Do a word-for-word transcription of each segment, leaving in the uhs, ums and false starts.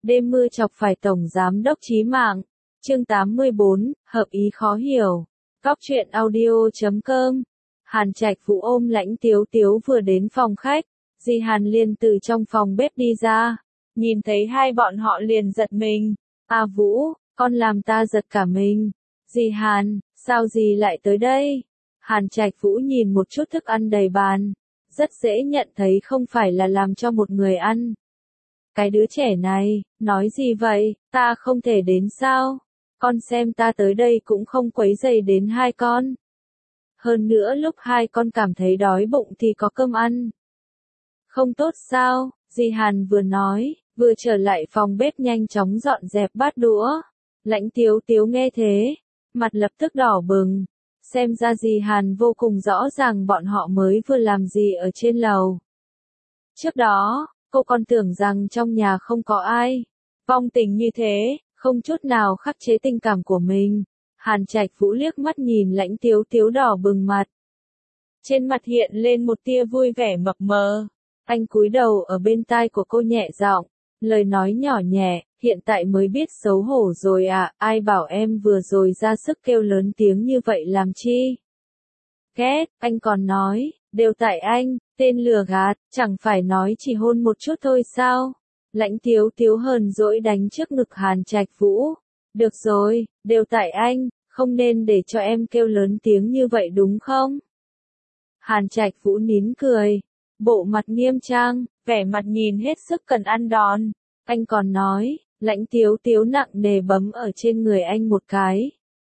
Đêm mưa chọc phải Tổng Giám đốc chí mạng. Chương tám mươi bốn, hợp ý khó hiểu. Góc truyện audio chấm com. Hàn Trạch Vũ ôm Lãnh Tiếu Tiếu vừa đến phòng khách. Di Hàn liền từ trong phòng bếp đi ra. Nhìn thấy hai bọn họ liền giật mình. À Vũ, con làm ta giật cả mình. Di Hàn, sao dì lại tới đây? Hàn Trạch Vũ nhìn một chút thức ăn đầy bàn. Rất dễ nhận thấy không phải là làm cho một người ăn. Cái đứa trẻ này, nói gì vậy, ta không thể đến sao? Con xem ta tới đây cũng không quấy rầy đến hai con. Hơn nữa lúc hai con cảm thấy đói bụng thì có cơm ăn. Không tốt sao? Di Hàn vừa nói, vừa trở lại phòng bếp nhanh chóng dọn dẹp bát đũa. Lãnh Tiếu Tiếu nghe thế, mặt lập tức đỏ bừng. Xem ra Di Hàn vô cùng rõ ràng bọn họ mới vừa làm gì ở trên lầu. Trước đó, cô còn tưởng rằng trong nhà không có ai. Vong tình như thế, không chút nào khắc chế tình cảm của mình. Hàn Trạch Vũ liếc mắt nhìn Lãnh Tiếu Tiếu đỏ bừng mặt. Trên mặt hiện lên một tia vui vẻ mập mờ. Anh cúi đầu ở bên tai của cô nhẹ giọng, lời nói nhỏ nhẹ, hiện tại mới biết xấu hổ rồi à, ai bảo em vừa rồi ra sức kêu lớn tiếng như vậy làm chi? Ghét, anh còn nói, đều tại anh, tên lừa gạt, chẳng phải nói chỉ hôn một chút thôi sao? Lãnh Tiếu Tiếu hờn dỗi đánh trước ngực Hàn Trạch Vũ. Được rồi, đều tại anh, không nên để cho em kêu lớn tiếng như vậy đúng không? Hàn Trạch Vũ nín cười, bộ mặt nghiêm trang, vẻ mặt nhìn hết sức cần ăn đòn. Anh còn nói, Lãnh Tiếu Tiếu nặng nề bấm ở trên người anh một cái.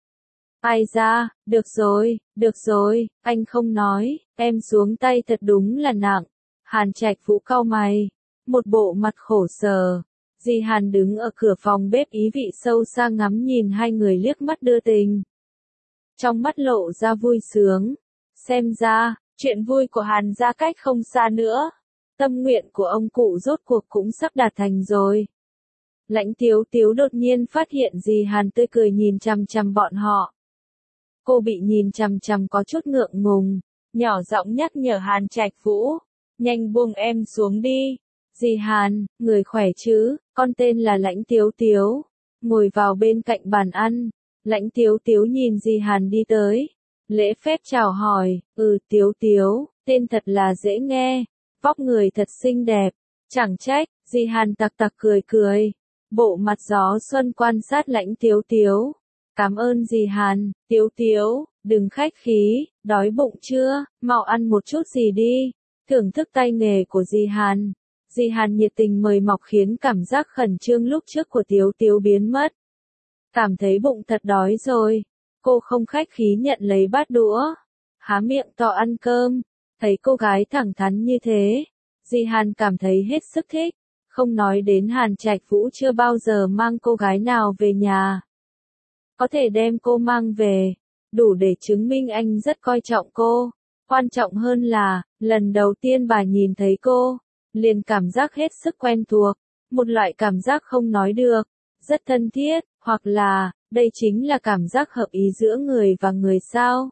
Ai ra, được rồi, được rồi, anh không nói, em xuống tay thật đúng là nặng. Hàn Trạch Vũ cau mày, một bộ mặt khổ sở. Di Hàn đứng ở cửa phòng bếp ý vị sâu xa ngắm nhìn hai người liếc mắt đưa tình. Trong mắt lộ ra vui sướng. Xem ra, chuyện vui của Hàn gia cách không xa nữa. Tâm nguyện của ông cụ rốt cuộc cũng sắp đạt thành rồi. Lãnh Tiếu Tiếu đột nhiên phát hiện Di Hàn tươi cười nhìn chằm chằm bọn họ. Cô bị nhìn chằm chằm có chút ngượng ngùng, nhỏ giọng nhắc nhở Hàn Trạch Vũ, nhanh buông em xuống đi. Di Hàn, người khỏe chứ, con tên là Lãnh Tiếu Tiếu. Ngồi vào bên cạnh bàn ăn, Lãnh Tiếu Tiếu nhìn Di Hàn đi tới. Lễ phép chào hỏi, ừ Tiếu Tiếu, tên thật là dễ nghe, vóc người thật xinh đẹp, chẳng trách. Di Hàn tặc tặc cười cười, bộ mặt gió xuân quan sát Lãnh Tiếu Tiếu. Cảm ơn Di Hàn, Tiếu Tiếu, đừng khách khí, đói bụng chưa, mau ăn một chút gì đi. Thưởng thức tay nghề của Di Hàn. Di Hàn nhiệt tình mời mọc khiến cảm giác khẩn trương lúc trước của Tiếu Tiếu biến mất. Cảm thấy bụng thật đói rồi. Cô không khách khí nhận lấy bát đũa. Há miệng to ăn cơm. Thấy cô gái thẳng thắn như thế. Di Hàn cảm thấy hết sức thích. Không nói đến Hàn Trạch Vũ chưa bao giờ mang cô gái nào về nhà. Có thể đem cô mang về. Đủ để chứng minh anh rất coi trọng cô. Quan trọng hơn là, lần đầu tiên bà nhìn thấy cô. Liền cảm giác hết sức quen thuộc, một loại cảm giác không nói được, rất thân thiết, hoặc là, đây chính là cảm giác hợp ý giữa người và người sao.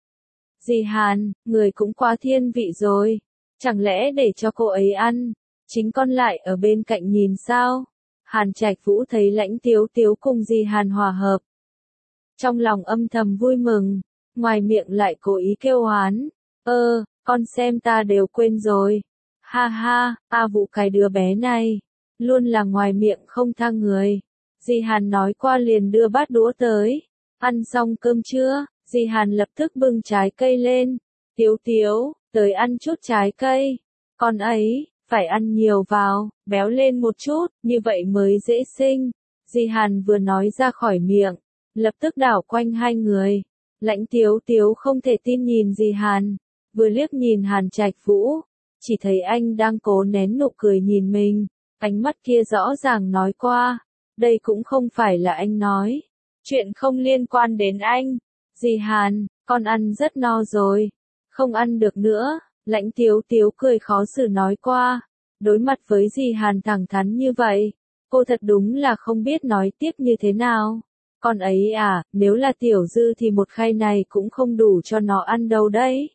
Di Hàn, người cũng quá thiên vị rồi, chẳng lẽ để cho cô ấy ăn, chính con lại ở bên cạnh nhìn sao? Hàn Trạch Vũ thấy Lãnh Tiếu Tiếu cùng Di Hàn hòa hợp. Trong lòng âm thầm vui mừng, ngoài miệng lại cố ý kêu oán, ơ, con xem ta đều quên rồi. Ha ha, A Vũ cái đứa bé này, luôn là ngoài miệng không tha người. Di Hàn nói qua liền đưa bát đũa tới. Ăn xong cơm chưa? Di Hàn lập tức bưng trái cây lên. Tiếu Tiếu, tới ăn chút trái cây. Con ấy, phải ăn nhiều vào, béo lên một chút, như vậy mới dễ sinh. Di Hàn vừa nói ra khỏi miệng, lập tức đảo quanh hai người. Lãnh Tiếu Tiếu không thể tin nhìn Di Hàn, vừa liếc nhìn Hàn Trạch Vũ. Chỉ thấy anh đang cố nén nụ cười nhìn mình, ánh mắt kia rõ ràng nói qua, đây cũng không phải là anh nói, chuyện không liên quan đến anh. Di Hàn, con ăn rất no rồi, không ăn được nữa. Lãnh Tiếu Tiếu cười khó xử nói qua, đối mặt với Di Hàn thẳng thắn như vậy, cô thật đúng là không biết nói tiếp như thế nào. Con ấy à, nếu là Tiểu Dư thì một khay này cũng không đủ cho nó ăn đâu đấy.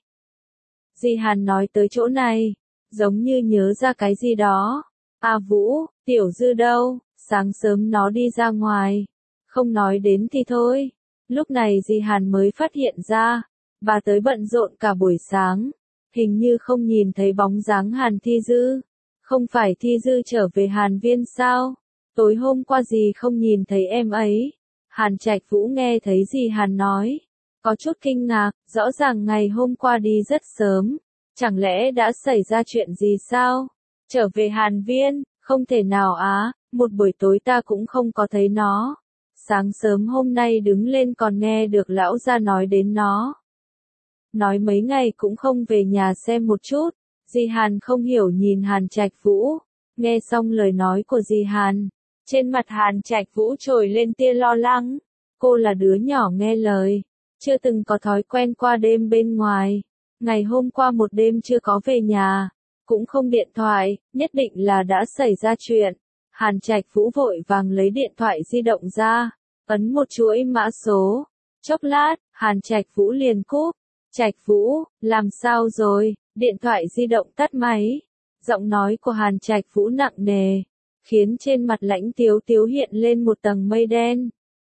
Di Hàn nói tới chỗ này, giống như nhớ ra cái gì đó. À Vũ, Tiểu Dư đâu, Sáng sớm nó đi ra ngoài, không nói đến thì thôi. Lúc này dì Hàn mới phát hiện ra, bà tới bận rộn cả buổi sáng, hình như không nhìn thấy bóng dáng Hàn Thi Dư. Không phải Thi Dư trở về Hàn Viên sao? Tối hôm qua dì không nhìn thấy em ấy. Hàn Trạch Vũ nghe thấy dì Hàn nói, có chút kinh ngạc, rõ ràng ngày hôm qua đi rất sớm, chẳng lẽ đã xảy ra chuyện gì sao? Trở về Hàn Viên, không thể nào á, một buổi tối ta cũng không có thấy nó. Sáng sớm hôm nay đứng lên còn nghe được lão gia nói đến nó. Nói mấy ngày cũng không về nhà xem một chút. Dì Hàn không hiểu nhìn Hàn Trạch Vũ. Nghe xong lời nói của dì Hàn, trên mặt Hàn Trạch Vũ trồi lên tia lo lắng. Cô là đứa nhỏ nghe lời, chưa từng có thói quen qua đêm bên ngoài. Ngày hôm qua một đêm chưa có về nhà, cũng không điện thoại, nhất định là đã xảy ra chuyện. Hàn Trạch Vũ vội vàng lấy điện thoại di động ra, ấn một chuỗi mã số. Chốc lát, Hàn Trạch Vũ liền cúp. Trạch Vũ, làm sao rồi? Điện thoại di động tắt máy. Giọng nói của Hàn Trạch Vũ nặng nề, khiến trên mặt Lãnh Tiếu Tiếu hiện lên một tầng mây đen.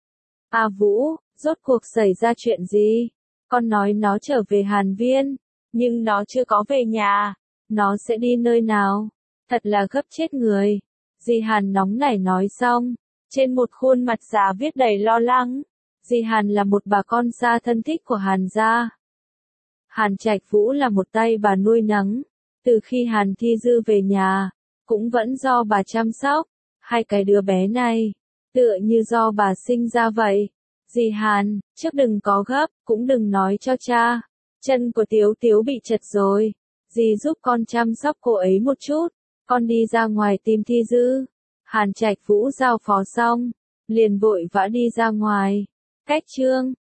À Vũ, rốt cuộc xảy ra chuyện gì? Con nói nó trở về Hàn Viên, nhưng nó chưa có về nhà. Nó sẽ đi nơi nào? Thật là gấp chết người. Dì Hàn nóng nảy nói xong, trên một khuôn mặt già viết đầy lo lắng. Dì Hàn là một bà con xa thân thích của Hàn gia. Hàn Trạch Vũ là một tay bà nuôi nấng. Từ khi Hàn Thi Dư về nhà, cũng vẫn do bà chăm sóc. Hai cái đứa bé này, tựa như do bà sinh ra vậy. Dì Hàn, trước đừng có gấp, cũng đừng nói cho cha. Chân của Tiếu Tiếu bị chật rồi. Dì giúp con chăm sóc cô ấy một chút. Con đi ra ngoài tìm Thi Dư. Hàn Trạch Vũ giao phó xong, liền vội vã đi ra ngoài. Cách chương